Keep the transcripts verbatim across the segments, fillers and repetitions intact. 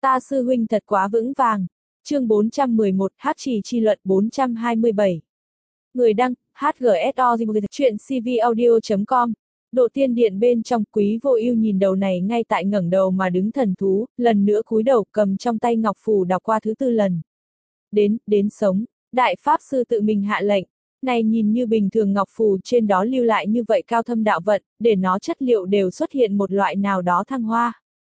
Ta sư huynh thật quá vững vàng. Chương bốn trăm mười một, Hắc Trì chi luận bốn trăm hai mươi bảy. Người đăng, hát giê ét o, chuyện c v audio chấm com. Độ tiên điện bên trong, Quý Vô Ưu nhìn đầu này ngay tại ngẩng đầu mà đứng thần thú, lần nữa cúi đầu cầm trong tay ngọc phù đọc qua thứ tư lần. Đến, đến sống, đại pháp sư tự mình hạ lệnh. Này nhìn như bình thường ngọc phù trên đó lưu lại như vậy cao thâm đạo vận, để nó chất liệu đều xuất hiện một loại nào đó thăng hoa.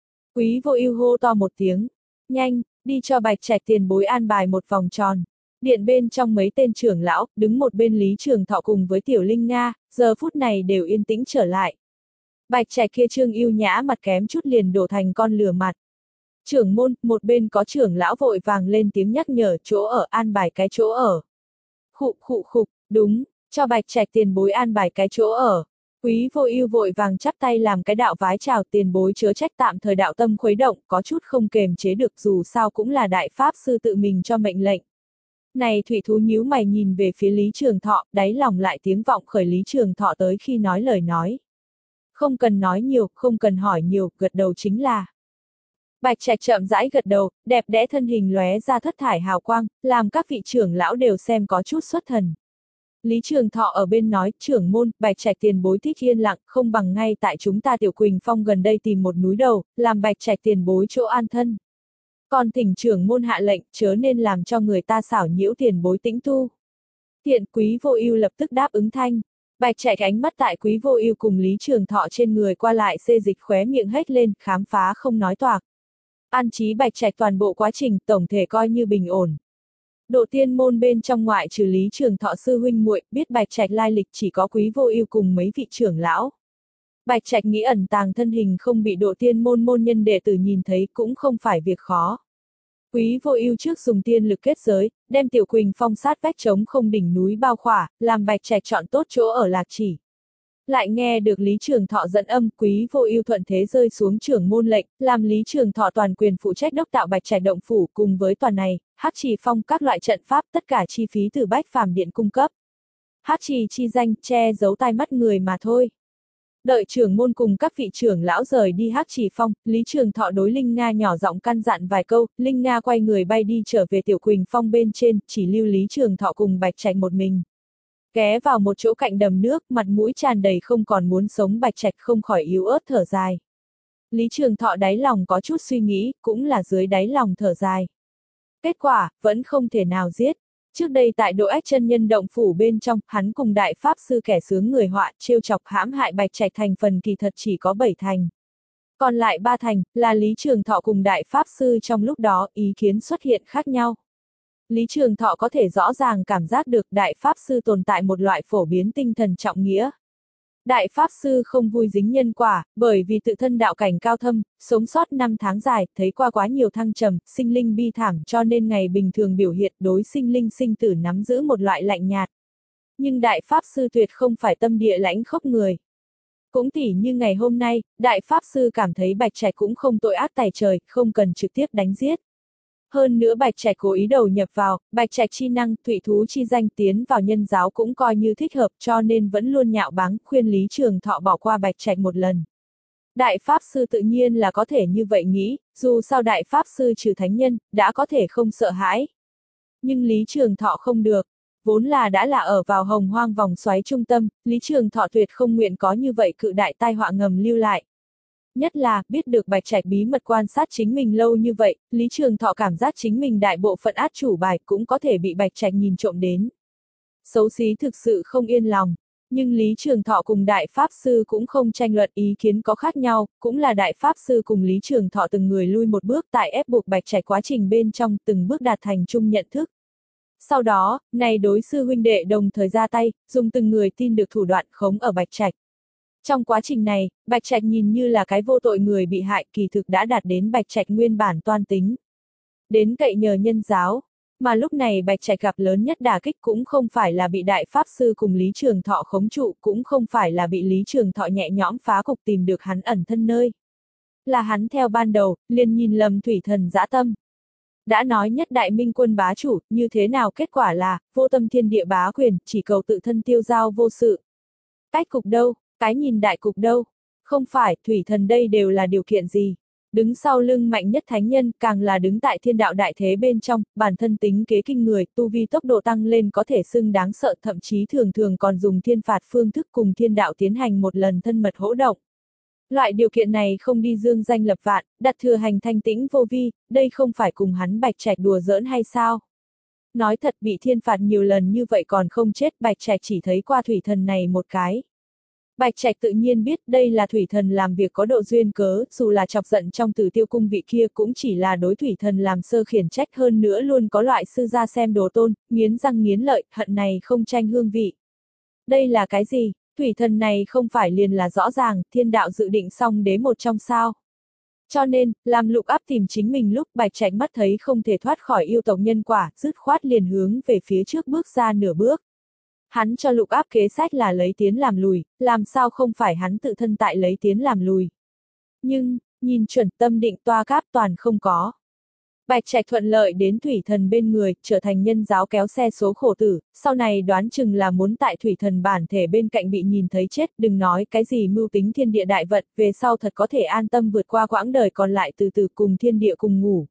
Quý Vô Ưu hô to một tiếng, nhanh, đi cho Bạch Trạch tiền bối an bài một vòng tròn. Điện bên trong mấy tên trưởng lão, đứng một bên Lý Trường Thọ cùng với Tiểu Linh Nga, giờ phút này đều yên tĩnh trở lại. Bạch Trạch kia Trương Ưu Nhã mặt kém chút liền đổ thành con lửa mặt. Trưởng môn, một bên có trưởng lão vội vàng lên tiếng nhắc nhở chỗ ở an bài cái chỗ ở. Khụ khụ khục, đúng, cho Bạch Trạch tiền bối an bài cái chỗ ở. Quý Vô Ưu vội vàng chắp tay làm cái đạo vái chào tiền bối chớ trách tạm thời đạo tâm khuấy động, có chút không kềm chế được dù sao cũng là đại pháp sư tự mình cho mệnh lệnh. Này thủy thú nhíu mày nhìn về phía Lý Trường Thọ, đáy lòng lại tiếng vọng khởi Lý Trường Thọ tới khi nói lời nói. Không cần nói nhiều, không cần hỏi nhiều, gật đầu chính là. Bạch Trạch chậm rãi gật đầu, đẹp đẽ thân hình lóe ra thất thải hào quang, làm các vị trưởng lão đều xem có chút xuất thần. Lý Trường Thọ ở bên nói, trưởng môn, Bạch Trạch tiền bối thích yên lặng, không bằng ngay tại chúng ta Tiểu Quỳnh Phong gần đây tìm một núi đầu, làm Bạch Trạch tiền bối chỗ an thân. Còn thỉnh trưởng môn hạ lệnh, chớ nên làm cho người ta xảo nhiễu tiền bối tĩnh tu. Thiện Quý Vô Ưu lập tức đáp ứng thanh. Bạch Trạch ánh mắt tại Quý Vô Ưu cùng Lý Trường Thọ trên người qua lại xê dịch khóe miệng hết lên, khám phá không nói toạc. An trí Bạch Trạch toàn bộ quá trình, tổng thể coi như bình ổn. Độ tiên môn bên trong ngoại trừ Lý Trường Thọ sư huynh muội, biết Bạch Trạch lai lịch chỉ có Quý Vô Ưu cùng mấy vị trưởng lão. Bạch Trạch nghĩ ẩn tàng thân hình không bị độ tiên môn môn nhân đệ tử nhìn thấy cũng không phải việc khó. Quý Vô Ưu trước dùng tiên lực kết giới, đem Tiểu Quỳnh Phong sát vách trống không đỉnh núi bao khỏa, làm Bạch Trạch chọn tốt chỗ ở lạc chỉ. Lại nghe được Lý Trường Thọ dẫn âm, Quý Vô Ưu thuận thế rơi xuống trưởng môn lệnh, làm Lý Trường Thọ toàn quyền phụ trách đốc tạo Bạch Trạch động phủ, cùng với toàn này, Hắc Trì Phong các loại trận pháp, tất cả chi phí từ Bách Phàm Điện cung cấp. Hắc Trì chi danh che giấu tai mắt người mà thôi. Đợi trưởng môn cùng các vị trưởng lão rời đi Hắc Trì Phong, Lý Trường Thọ đối Linh Nga nhỏ giọng căn dặn vài câu, Linh Nga quay người bay đi trở về Tiểu Quỳnh Phong bên trên, chỉ lưu Lý Trường Thọ cùng Bạch Trạch một mình. Ghé vào một chỗ cạnh đầm nước, mặt mũi tràn đầy không còn muốn sống Bạch Trạch không khỏi yếu ớt thở dài. Lý Trường Thọ đáy lòng có chút suy nghĩ, cũng là dưới đáy lòng thở dài. Kết quả, vẫn không thể nào giết. Trước đây tại Độ Ách chân nhân động phủ bên trong, hắn cùng đại pháp sư kẻ sướng người họa, trêu chọc hãm hại Bạch Trạch thành phần kỳ thật chỉ có bảy thành. Còn lại ba thành, là Lý Trường Thọ cùng đại pháp sư trong lúc đó, ý kiến xuất hiện khác nhau. Lý Trường Thọ có thể rõ ràng cảm giác được đại pháp sư tồn tại một loại phổ biến tinh thần trọng nghĩa. Đại pháp sư không vui dính nhân quả, bởi vì tự thân đạo cảnh cao thâm, sống sót năm tháng dài, thấy qua quá nhiều thăng trầm, sinh linh bi thảm cho nên ngày bình thường biểu hiện đối sinh linh sinh tử nắm giữ một loại lạnh nhạt. Nhưng đại pháp sư tuyệt không phải tâm địa lãnh khốc người. Cũng tỉ như ngày hôm nay, đại pháp sư cảm thấy Bạch Trạch cũng không tội ác tày trời, không cần trực tiếp đánh giết. Hơn nữa Bạch Trạch cố ý đầu nhập vào, Bạch Trạch chi năng, thủy thú chi danh tiến vào nhân giáo cũng coi như thích hợp cho nên vẫn luôn nhạo báng, khuyên Lý Trường Thọ bỏ qua Bạch Trạch một lần. Đại Pháp Sư tự nhiên là có thể như vậy nghĩ, dù sao Đại Pháp Sư trừ thánh nhân, đã có thể không sợ hãi. Nhưng Lý Trường Thọ không được, vốn là đã là ở vào hồng hoang vòng xoáy trung tâm, Lý Trường Thọ tuyệt không nguyện có như vậy cự đại tai họa ngầm lưu lại. Nhất là, biết được Bạch Trạch bí mật quan sát chính mình lâu như vậy, Lý Trường Thọ cảm giác chính mình đại bộ phận át chủ bài cũng có thể bị Bạch Trạch nhìn trộm đến. Xấu xí thực sự không yên lòng, nhưng Lý Trường Thọ cùng Đại Pháp Sư cũng không tranh luận ý kiến có khác nhau, cũng là Đại Pháp Sư cùng Lý Trường Thọ từng người lui một bước tại ép buộc Bạch Trạch quá trình bên trong từng bước đạt thành chung nhận thức. Sau đó, này đối sư huynh đệ đồng thời ra tay, dùng từng người tin được thủ đoạn khống ở Bạch Trạch. Trong quá trình này, Bạch Trạch nhìn như là cái vô tội người bị hại kỳ thực đã đạt đến Bạch Trạch nguyên bản toan tính. Đến cậy nhờ nhân giáo, mà lúc này Bạch Trạch gặp lớn nhất đả kích cũng không phải là bị Đại Pháp Sư cùng Lý Trường Thọ khống trụ, cũng không phải là bị Lý Trường Thọ nhẹ nhõm phá cục tìm được hắn ẩn thân nơi. Là hắn theo ban đầu, liền nhìn lầm thủy thần dã tâm. Đã nói nhất đại minh quân bá chủ, như thế nào kết quả là, vô tâm thiên địa bá quyền, chỉ cầu tự thân tiêu giao vô sự. Cách cục đâu? Cái nhìn đại cục đâu? Không phải, thủy thần đây đều là điều kiện gì? Đứng sau lưng mạnh nhất thánh nhân, càng là đứng tại thiên đạo đại thế bên trong, bản thân tính kế kinh người, tu vi tốc độ tăng lên có thể xưng đáng sợ, thậm chí thường thường còn dùng thiên phạt phương thức cùng thiên đạo tiến hành một lần thân mật hỗ động. Loại điều kiện này không đi dương danh lập vạn, đặt thừa hành thanh tĩnh vô vi, đây không phải cùng hắn Bạch Trạch đùa giỡn hay sao? Nói thật, bị thiên phạt nhiều lần như vậy còn không chết, Bạch Trạch chỉ thấy qua thủy thần này một cái. Bạch Trạch tự nhiên biết đây là thủy thần làm việc có độ duyên cớ, dù là chọc giận trong Tử Tiêu cung vị kia cũng chỉ là đối thủy thần làm sơ khiển trách, hơn nữa luôn có loại sư gia xem đồ tôn, nghiến răng nghiến lợi, hận này không tranh hương vị. Đây là cái gì? Thủy thần này không phải liền là rõ ràng, thiên đạo dự định xong đế một trong sao. Cho nên, làm Lục Áp tìm chính mình lúc Bạch Trạch mắt thấy không thể thoát khỏi yêu tộc nhân quả, dứt khoát liền hướng về phía trước bước ra nửa bước. Hắn cho Lục Áp kế sách là lấy tiến làm lùi, làm sao không phải hắn tự thân tại lấy tiến làm lùi. Nhưng, nhìn chuẩn tâm định toa cáp toàn không có. Bạch Trạch thuận lợi đến thủy thần bên người, trở thành nhân giáo kéo xe số khổ tử, sau này đoán chừng là muốn tại thủy thần bản thể bên cạnh bị nhìn thấy chết, đừng nói cái gì mưu tính thiên địa đại vật, về sau thật có thể an tâm vượt qua quãng đời còn lại từ từ cùng thiên địa cùng ngủ.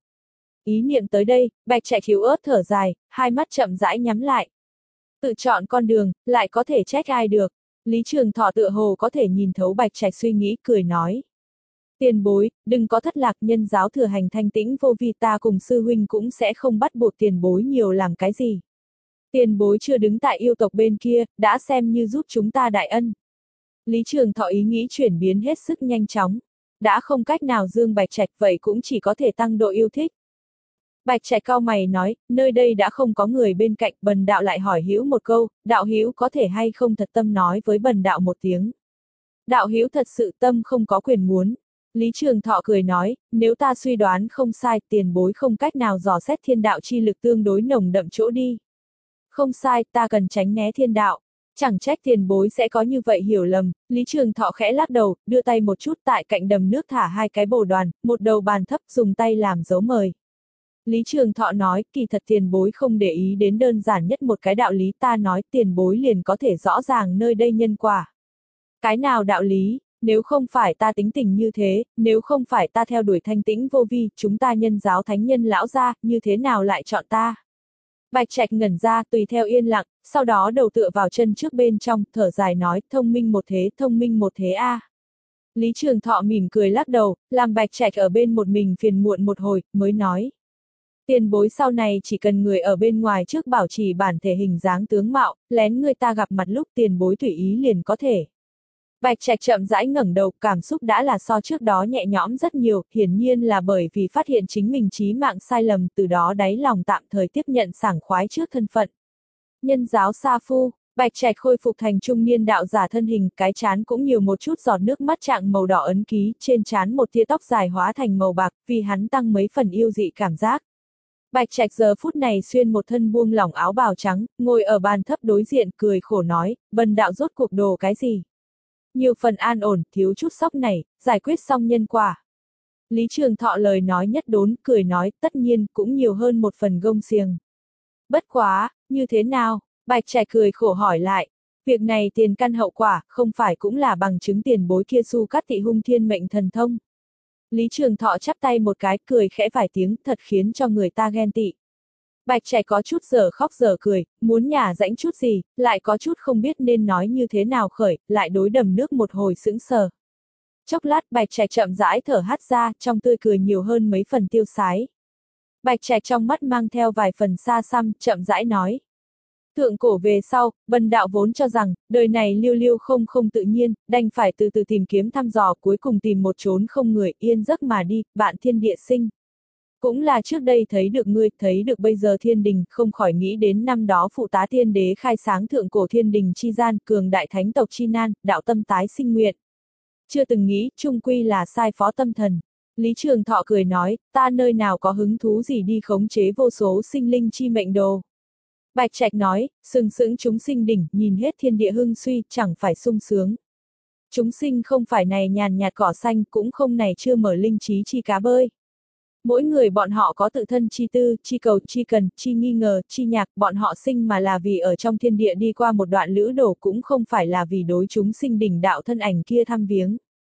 Ý niệm tới đây, Bạch Trạch yếu ớt thở dài, hai mắt chậm rãi nhắm lại. Tự chọn con đường, lại có thể trách ai được. Lý Trường Thọ tựa hồ có thể nhìn thấu Bạch Trạch suy nghĩ, cười nói. Tiền bối, đừng có thất lạc, nhân giáo thừa hành thanh tĩnh vô vi, ta cùng sư huynh cũng sẽ không bắt buộc tiền bối nhiều làm cái gì. Tiền bối chưa đứng tại yêu tộc bên kia, đã xem như giúp chúng ta đại ân. Lý Trường Thọ ý nghĩ chuyển biến hết sức nhanh chóng. Đã không cách nào dương Bạch Trạch, vậy cũng chỉ có thể tăng độ yêu thích. Bạch Trạch cau mày nói, nơi đây đã không có người bên cạnh, bần đạo lại hỏi hữu một câu, đạo hữu có thể hay không thật tâm nói với bần đạo một tiếng. Đạo hữu thật sự tâm không có quyền muốn. Lý Trường Thọ cười nói, nếu ta suy đoán không sai, tiền bối không cách nào dò xét thiên đạo chi lực tương đối nồng đậm chỗ đi. Không sai, ta cần tránh né thiên đạo. Chẳng trách tiền bối sẽ có như vậy hiểu lầm. Lý Trường Thọ khẽ lắc đầu, đưa tay một chút tại cạnh đầm nước thả hai cái bồ đoàn, một đầu bàn thấp dùng tay làm dấu mời. Lý Trường Thọ nói, kỳ thật tiền bối không để ý đến đơn giản nhất một cái đạo lý, ta nói tiền bối liền có thể rõ ràng nơi đây nhân quả. Cái nào đạo lý? Nếu không phải ta tính tình như thế, nếu không phải ta theo đuổi thanh tĩnh vô vi, chúng ta nhân giáo thánh nhân lão gia, như thế nào lại chọn ta? Bạch Trạch ngẩn ra, tùy theo yên lặng, sau đó đầu tựa vào chân trước bên trong, thở dài nói, thông minh một thế, thông minh một thế a. À. Lý Trường Thọ mỉm cười lắc đầu, làm Bạch Trạch ở bên một mình phiền muộn một hồi, mới nói. Tiền bối sau này chỉ cần người ở bên ngoài trước bảo trì bản thể hình dáng tướng mạo, lén người ta gặp mặt lúc tiền bối tùy ý liền có thể. Bạch Trạch chậm rãi ngẩng đầu, cảm xúc đã là so trước đó nhẹ nhõm rất nhiều, hiển nhiên là bởi vì phát hiện chính mình chí mạng sai lầm, từ đó đáy lòng tạm thời tiếp nhận sảng khoái trước thân phận. Nhân giáo sa phu, Bạch Trạch khôi phục thành trung niên đạo giả thân hình, cái trán cũng nhiều một chút giọt nước mắt trạng màu đỏ ấn ký, trên trán một tia tóc dài hóa thành màu bạc, vì hắn tăng mấy phần yêu dị cảm giác. Bạch Trạch giờ phút này xuyên một thân buông lỏng áo bào trắng, ngồi ở bàn thấp đối diện, cười khổ nói, bần đạo rốt cuộc đồ cái gì? Nhiều phần an ổn, thiếu chút sóc này, giải quyết xong nhân quả. Lý Trường Thọ lời nói nhất đốn, cười nói, tất nhiên, cũng nhiều hơn một phần gông xiềng. Bất quá, như thế nào? Bạch Trạch cười khổ hỏi lại. Việc này tiền căn hậu quả, không phải cũng là bằng chứng tiền bối kia Su Cát Tị hung thiên mệnh thần thông. Lý Trường Thọ chắp tay một cái, cười khẽ vài tiếng, thật khiến cho người ta ghen tị. Bạch Trạch có chút giờ khóc giờ cười, muốn nhả rãnh chút gì, lại có chút không biết nên nói như thế nào khởi, lại đối đầm nước một hồi sững sờ. Chốc lát Bạch Trạch chậm rãi thở hắt ra, trong tươi cười nhiều hơn mấy phần tiêu sái. Bạch Trạch trong mắt mang theo vài phần xa xăm, chậm rãi nói. Thượng cổ về sau, bần đạo vốn cho rằng, đời này liêu liêu không không tự nhiên, đành phải từ từ tìm kiếm thăm dò, cuối cùng tìm một chốn không người, yên giấc mà đi, bạn thiên địa sinh. Cũng là trước đây thấy được ngươi, thấy được bây giờ thiên đình, không khỏi nghĩ đến năm đó phụ tá thiên đế khai sáng thượng cổ thiên đình chi gian, cường đại thánh tộc chi nan, đạo tâm tái sinh nguyện. Chưa từng nghĩ, chung quy là sai phó tâm thần. Lý Trường Thọ cười nói, ta nơi nào có hứng thú gì đi khống chế vô số sinh linh chi mệnh đồ. Bạch Trạch nói, sừng sững chúng sinh đỉnh, nhìn hết thiên địa hưng suy, chẳng phải sung sướng. Chúng sinh không phải này nhàn nhạt cỏ xanh, cũng không này chưa mở linh trí chi cá bơi. Mỗi người bọn họ có tự thân chi tư, chi cầu, chi cần, chi nghi ngờ, chi nhạc, bọn họ sinh mà là vì ở trong thiên địa đi qua một đoạn lữ đổ, cũng không phải là vì đối chúng sinh đỉnh đạo thân ảnh kia thăm viếng.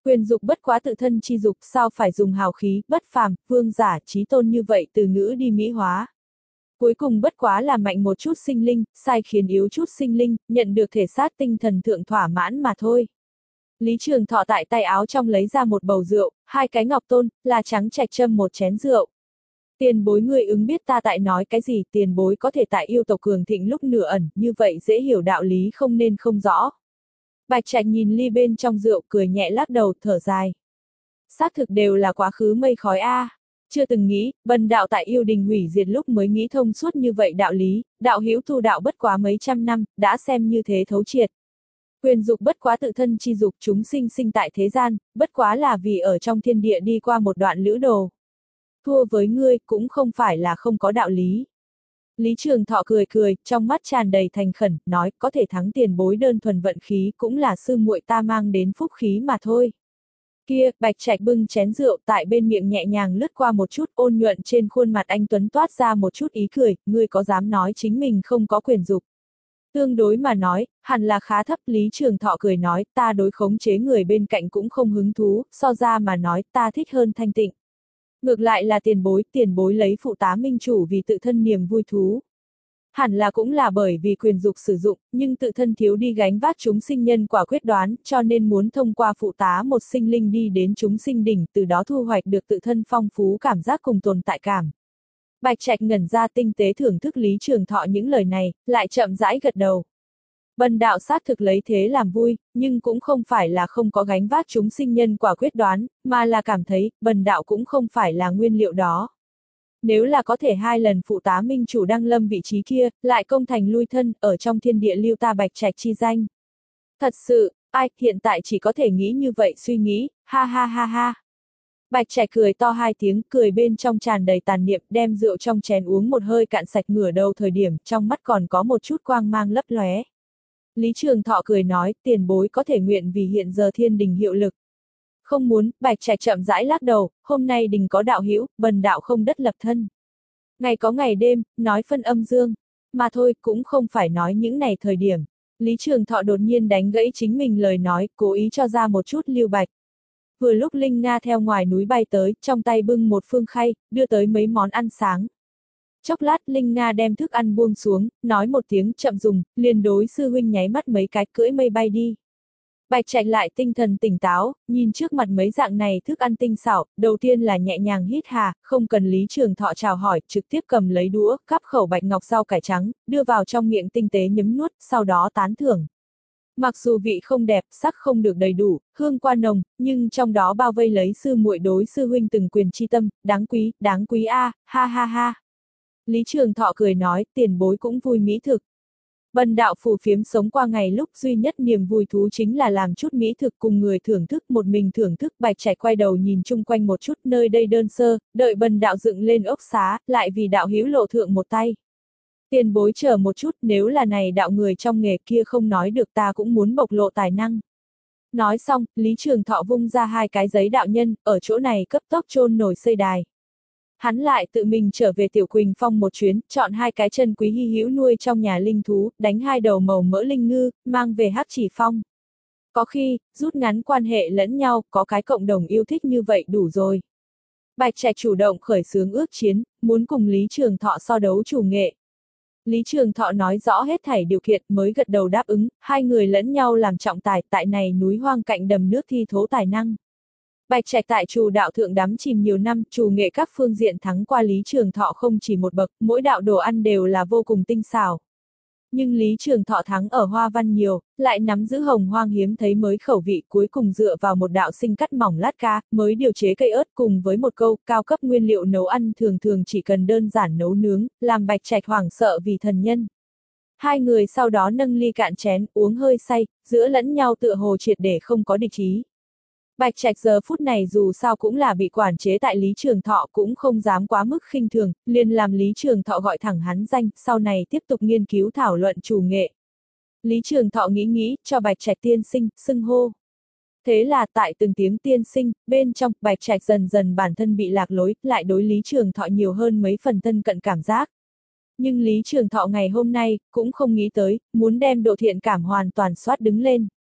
Quyền dục bất quá tự thân chi dục, sao phải dùng hào khí, bất phàm, vương giả, trí tôn như vậy từ ngữ đi mỹ hóa. Cuối cùng bất quá là mạnh một chút sinh linh, sai khiến yếu chút sinh linh, nhận được thể xác tinh thần thượng thỏa mãn mà thôi. Lý Trường Thọ tại tay áo trong lấy ra một bầu rượu, hai cái ngọc tôn, là trắng trạch châm một chén rượu. Tiền bối người ứng biết ta tại nói cái gì, tiền bối có thể tại yêu tộc cường thịnh lúc nửa ẩn, như vậy dễ hiểu đạo lý không nên không rõ. Bạch Trạch nhìn ly bên trong rượu, cười nhẹ lắc đầu, thở dài. Xác thực đều là quá khứ mây khói a. À. Chưa từng nghĩ, bần đạo tại yêu đình hủy diệt lúc mới nghĩ thông suốt như vậy đạo lý, đạo hữu tu đạo bất quá mấy trăm năm, đã xem như thế thấu triệt. Quyền dục bất quá tự thân chi dục, chúng sinh sinh tại thế gian, bất quá là vì ở trong thiên địa đi qua một đoạn lữ đồ. Thua với ngươi, cũng không phải là không có đạo lý. Lý Trường Thọ cười cười, trong mắt tràn đầy thành khẩn, nói, có thể thắng tiền bối đơn thuần vận khí, cũng là sư muội ta mang đến phúc khí mà thôi. Kia, Bạch Trạch bưng chén rượu tại bên miệng nhẹ nhàng lướt qua một chút, ôn nhuận trên khuôn mặt anh tuấn toát ra một chút ý cười, ngươi có dám nói chính mình không có quyền dục? Tương đối mà nói, hẳn là khá thấp. Lý Trường Thọ cười nói, ta đối khống chế người bên cạnh cũng không hứng thú, so ra mà nói, ta thích hơn thanh tịnh. Ngược lại là tiền bối, tiền bối lấy phụ tá minh chủ vì tự thân niềm vui thú. Hẳn là cũng là bởi vì quyền dục sử dụng, nhưng tự thân thiếu đi gánh vác chúng sinh nhân quả quyết đoán, cho nên muốn thông qua phụ tá một sinh linh đi đến chúng sinh đỉnh, từ đó thu hoạch được tự thân phong phú cảm giác cùng tồn tại cảm. Bạch Trạch ngẩn ra tinh tế thưởng thức Lý Trường Thọ những lời này, lại chậm rãi gật đầu. Bần đạo xác thực lấy thế làm vui, nhưng cũng không phải là không có gánh vác chúng sinh nhân quả quyết đoán, mà là cảm thấy, bần đạo cũng không phải là nguyên liệu đó. Nếu là có thể hai lần phụ tá minh chủ đăng lâm vị trí kia, lại công thành lui thân, ở trong thiên địa lưu ta Bạch Trạch chi danh. Thật sự, ai, hiện tại chỉ có thể nghĩ như vậy suy nghĩ, ha ha ha ha. Bạch Trạch cười to hai tiếng, cười bên trong tràn đầy tàn niệm, đem rượu trong chén uống một hơi cạn sạch, ngửa đầu thời điểm, trong mắt còn có một chút quang mang lấp lóe. Lý Trường Thọ cười nói, tiền bối có thể nguyện vì hiện giờ thiên đình hiệu lực. Không muốn, Bạch Trạch chậm rãi lắc đầu, hôm nay đình có đạo hữu, bần đạo không đất lập thân. Ngày có ngày đêm, nói phân âm dương. Mà thôi, cũng không phải nói những này thời điểm. Lý Trường Thọ đột nhiên đánh gãy chính mình lời nói, cố ý cho ra một chút lưu bạch. Vừa lúc Linh Nga theo ngoài núi bay tới, trong tay bưng một phương khay, đưa tới mấy món ăn sáng. Chốc lát Linh Nga đem thức ăn buông xuống, nói một tiếng chậm dùng, liền đối sư huynh nháy mắt mấy cái, cưỡi mây bay đi. Bạch Trạch lại tinh thần tỉnh táo, nhìn trước mặt mấy dạng này thức ăn tinh xảo, đầu tiên là nhẹ nhàng hít hà, không cần Lý Trường Thọ chào hỏi, trực tiếp cầm lấy đũa, cắp khẩu bạch ngọc rau cải trắng, đưa vào trong miệng tinh tế nhấm nuốt, sau đó tán thưởng. Mặc dù vị không đẹp, sắc không được đầy đủ, hương qua nồng, nhưng trong đó bao vây lấy sư muội đối sư huynh từng quyền chi tâm, đáng quý, đáng quý a, à, ha ha ha. Lý Trường Thọ cười nói, tiền bối cũng vui mỹ thực. Bần đạo phù phiếm sống qua ngày lúc duy nhất niềm vui thú chính là làm chút mỹ thực cùng người thưởng thức, một mình thưởng thức. Bạch Trạch quay đầu nhìn chung quanh một chút, nơi đây đơn sơ, đợi bần đạo dựng lên ốc xá, lại vì đạo hữu lộ thượng một tay. Tiền bối chờ một chút, nếu là này đạo người trong nghề kia không nói được ta cũng muốn bộc lộ tài năng. Nói xong, Lý Trường Thọ vung ra hai cái giấy đạo nhân, ở chỗ này cấp tốc chôn nổi xây đài. Hắn lại tự mình trở về Tiểu Quỳnh Phong một chuyến, chọn hai cái chân quý hy hữu nuôi trong nhà linh thú, đánh hai đầu màu mỡ linh ngư, mang về Hắc Chỉ Phong. Có khi, rút ngắn quan hệ lẫn nhau, có cái cộng đồng yêu thích như vậy đủ rồi. Bạch Trạch chủ động khởi xướng ước chiến, muốn cùng Lý Trường Thọ so đấu chủ nghệ. Lý Trường Thọ nói rõ hết thảy điều kiện mới gật đầu đáp ứng, hai người lẫn nhau làm trọng tài, tại này núi hoang cạnh đầm nước thi thố tài năng. Bạch Trạch tại Trù đạo thượng đắm chìm nhiều năm, trù nghệ các phương diện thắng qua Lý Trường Thọ không chỉ một bậc, mỗi đạo đồ ăn đều là vô cùng tinh xảo. Nhưng Lý Trường Thọ thắng ở hoa văn nhiều, lại nắm giữ hồng hoang hiếm thấy mới khẩu vị, cuối cùng dựa vào một đạo sinh cắt mỏng lát cá, mới điều chế cây ớt cùng với một câu, cao cấp nguyên liệu nấu ăn thường thường chỉ cần đơn giản nấu nướng, làm Bạch Trạch hoảng sợ vì thần nhân. Hai người sau đó nâng ly cạn chén, uống hơi say, giữa lẫn nhau tựa hồ triệt để không có địch ý. Bạch Trạch giờ phút này dù sao cũng là bị quản chế tại Lý Trường Thọ, cũng không dám quá mức khinh thường, liền làm Lý Trường Thọ gọi thẳng hắn danh, sau này tiếp tục nghiên cứu thảo luận chủ nghệ. Lý Trường Thọ nghĩ nghĩ, cho Bạch Trạch tiên sinh, xưng hô. Thế là tại từng tiếng tiên sinh, bên trong, Bạch Trạch dần dần bản thân bị lạc lối, lại đối Lý Trường Thọ nhiều hơn mấy phần thân cận cảm giác. Nhưng Lý Trường Thọ ngày hôm nay, cũng không nghĩ tới, muốn đem độ thiện cảm hoàn toàn soát đứng lên.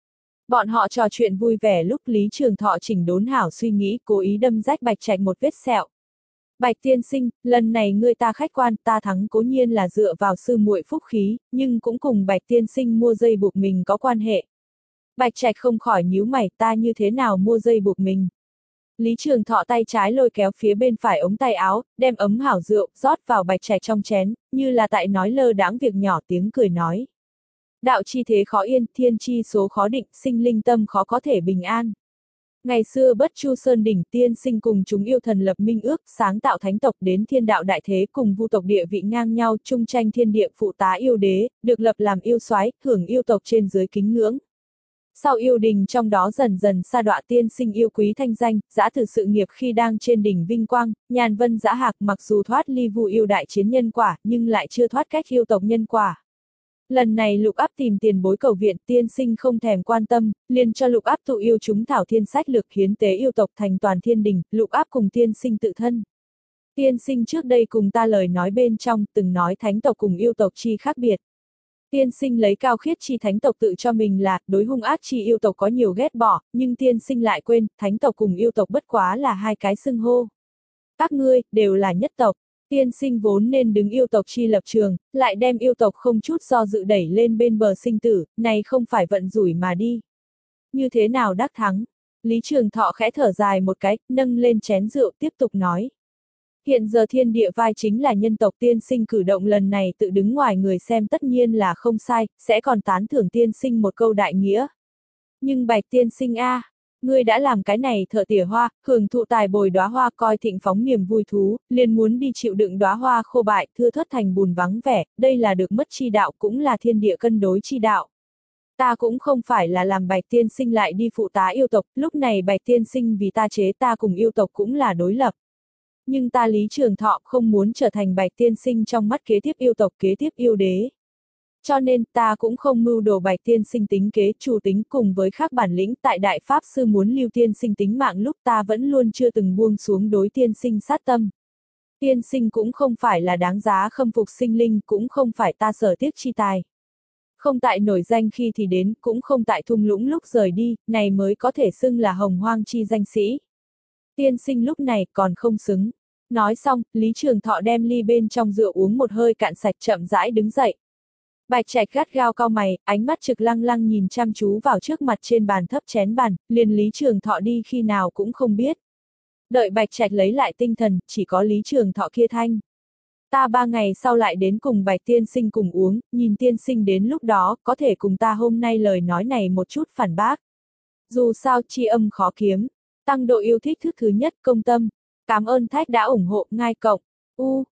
Bọn họ trò chuyện vui vẻ lúc Lý Trường Thọ chỉnh đốn hảo suy nghĩ, cố ý đâm rách Bạch Trạch một vết sẹo. Bạch tiên sinh, lần này ngươi ta khách quan, ta thắng cố nhiên là dựa vào sư muội phúc khí, nhưng cũng cùng Bạch tiên sinh mua dây buộc mình có quan hệ. Bạch Trạch không khỏi nhíu mày, ta như thế nào mua dây buộc mình. Lý Trường Thọ tay trái lôi kéo phía bên phải ống tay áo, đem ấm hảo rượu, rót vào Bạch Trạch trong chén, như là tại nói lơ đãng việc nhỏ, tiếng cười nói. Đạo chi thế khó yên, thiên chi số khó định, sinh linh tâm khó có thể bình an. Ngày xưa Bất Chu Sơn đỉnh tiên sinh cùng chúng yêu thần lập minh ước, sáng tạo thánh tộc đến thiên đạo đại thế cùng vu tộc địa vị ngang nhau, chung tranh thiên địa phụ tá yêu đế, được lập làm yêu soái, hưởng yêu tộc trên dưới kính ngưỡng. Sau yêu đình trong đó dần dần sa đọa tiên sinh yêu quý thanh danh, giã từ sự nghiệp khi đang trên đỉnh vinh quang, nhàn vân dã hạc mặc dù thoát ly vu yêu đại chiến nhân quả, nhưng lại chưa thoát cách yêu tộc nhân quả. Lần này Lục Áp tìm tiền bối cầu viện, tiên sinh không thèm quan tâm, liền cho Lục Áp tụ yêu chúng thảo thiên sách lược hiến tế yêu tộc thành toàn thiên đình, Lục Áp cùng tiên sinh tự thân. Tiên sinh trước đây cùng ta lời nói bên trong, từng nói thánh tộc cùng yêu tộc chi khác biệt. Tiên sinh lấy cao khiết chi thánh tộc tự cho mình là, đối hung ác chi yêu tộc có nhiều ghét bỏ, nhưng tiên sinh lại quên, thánh tộc cùng yêu tộc bất quá là hai cái xưng hô. Các ngươi, đều là nhất tộc. Tiên sinh vốn nên đứng yêu tộc chi lập trường, lại đem yêu tộc không chút do dự đẩy lên bên bờ sinh tử, này không phải vận rủi mà đi. Như thế nào đắc thắng? Lý Trường Thọ khẽ thở dài một cái, nâng lên chén rượu tiếp tục nói. Hiện giờ thiên địa vai chính là nhân tộc, tiên sinh cử động lần này tự đứng ngoài người xem tất nhiên là không sai, sẽ còn tán thưởng tiên sinh một câu đại nghĩa. Nhưng Bạch tiên sinh a, à, ngươi đã làm cái này thợ tỉa hoa, hưởng thụ tài bồi đóa hoa coi thịnh phóng niềm vui thú, liền muốn đi chịu đựng đóa hoa khô bại, thưa thớt thành bùn vắng vẻ, đây là được mất chi đạo, cũng là thiên địa cân đối chi đạo. Ta cũng không phải là làm Bạch tiên sinh lại đi phụ tá yêu tộc, lúc này Bạch tiên sinh vì ta chế ta cùng yêu tộc cũng là đối lập. Nhưng ta Lý Trường Thọ không muốn trở thành Bạch tiên sinh trong mắt kế tiếp yêu tộc, kế tiếp yêu đế. Cho nên ta cũng không mưu đồ Bạch tiên sinh tính kế, chủ tính cùng với khác bản lĩnh, tại Đại Pháp Sư muốn lưu tiên sinh tính mạng lúc ta vẫn luôn chưa từng buông xuống đối tiên sinh sát tâm. Tiên sinh cũng không phải là đáng giá khâm phục sinh linh, cũng không phải ta sở tiếc chi tài. Không tại nổi danh khi thì đến, cũng không tại thung lũng lúc rời đi, này mới có thể xưng là hồng hoang chi danh sĩ. Tiên sinh lúc này còn không xứng. Nói xong, Lý Trường Thọ đem ly bên trong rượu uống một hơi cạn sạch, chậm rãi đứng dậy. Bạch Trạch gắt gao cau mày, ánh mắt trực lăng lăng nhìn chăm chú vào trước mặt trên bàn thấp chén bàn, liền Lý Trường Thọ đi khi nào cũng không biết. Đợi Bạch Trạch lấy lại tinh thần, chỉ có Lý Trường Thọ kia thanh. Ta ba ngày sau lại đến cùng Bạch tiên sinh cùng uống, nhìn tiên sinh đến lúc đó, có thể cùng ta hôm nay lời nói này một chút phản bác. Dù sao chi âm khó kiếm, tăng độ yêu thích thức thứ nhất công tâm. Cảm ơn Thách đã ủng hộ, ngai cộng. U